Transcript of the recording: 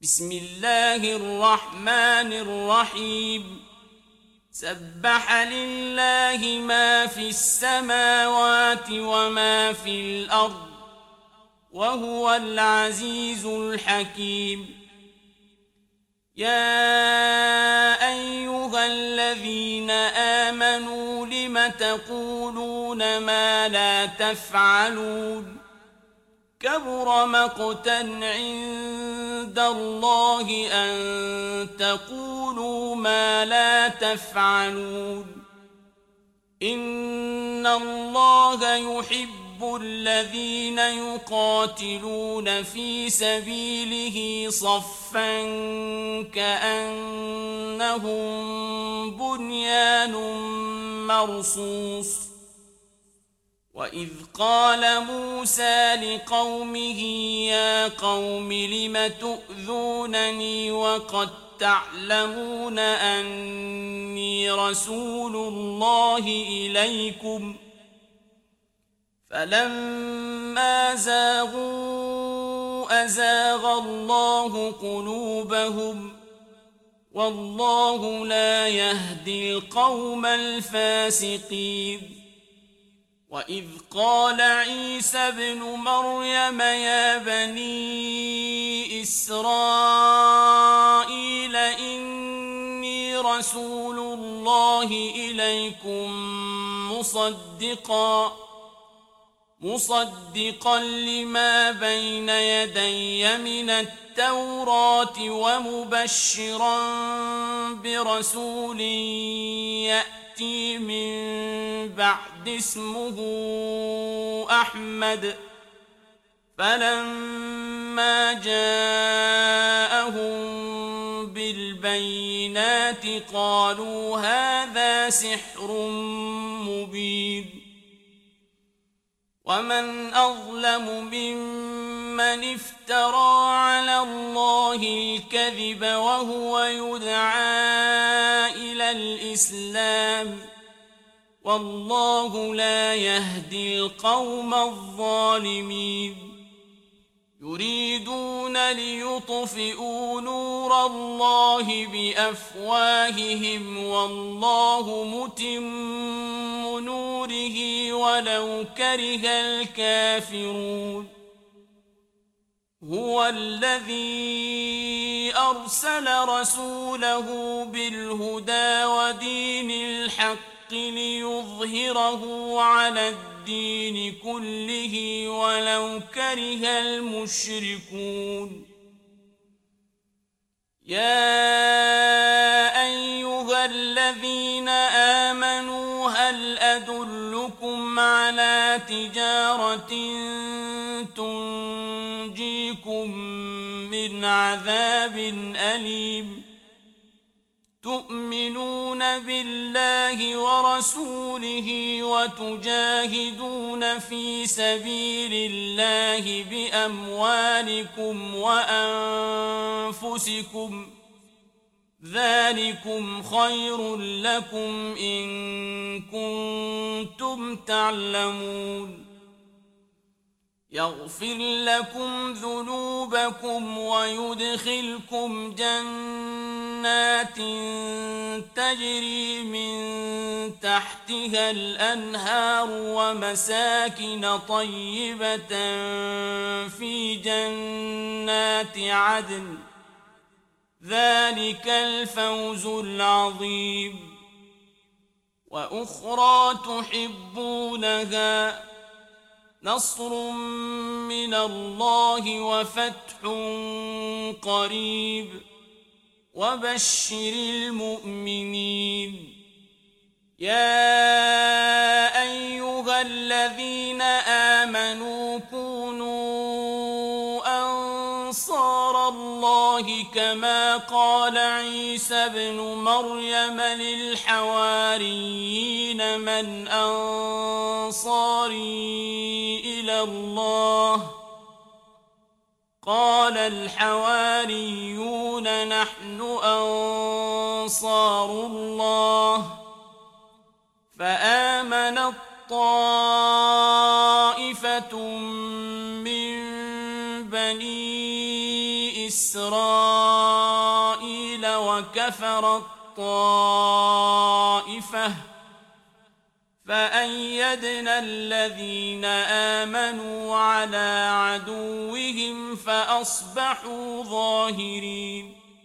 بسم الله الرحمن الرحيم سبح لله ما في السماوات وما في الأرض وهو العزيز الحكيم يا أيها الذين آمنوا لم تقولون ما لا تفعلون كبر مقتا عند الله أن تقولوا ما لا تفعلون إن الله يحب الذين يقاتلون في سبيله صفا كأنهم بنيان مرصوص وإذ قال موسى لقومه يا قوم لم تؤذونني وقد تعلمون أني رسول الله إليكم فلما زاغوا أزاغ الله قلوبهم والله لا يهدي القوم الفاسقين وإذ قال عيسى ابن مريم يا بني إسرائيل إني رسول الله إليكم مصدقا لما بين يدي من التوراة ومبشرا برسول يأتي من بعد اسمه أحمد فلما جاءهم بالبينات قالوا هذا سحر مبين ومن أظلم ممن افترى على الله الكذب وهو يدعى إلى الإسلام والله لا يهدي القوم الظالمين يريدون ليطفئوا نور الله بأفواههم والله متم نوره ولو كره الكافرون هو الذي أرسل رسوله بالهدى ودين الحق ليظهره على الدين كله ولو كره المشركون يا أيها الذين آمنوا هل أدلكم على تجارة تنجيكم من عذاب أليم تؤمنون بالله ورسوله وتجاهدون في سبيل الله بأموالكم وأنفسكم ذلكم خير لكم إن كنتم تعلمون يغفر لكم ذنوبكم ويدخلكم جنات تجري من تحتها الأنهار ومساكن طيبة في جنات عدن ذلك الفوز العظيم وأخرى تحبونها نصر من الله وفتح قريب وبشر المؤمنين يا أيها الذين آمنوا كونوا أنصار الله كما قال عيسى ابن مريم للحواريين من أنصاري إلى الله قال الحواريون نحن أنصار الله فآمنت طائفة من بني إسرائيل وكفر الطائفة فأيدنا الذين آمنوا على عدوهم فأصبحوا ظاهرين.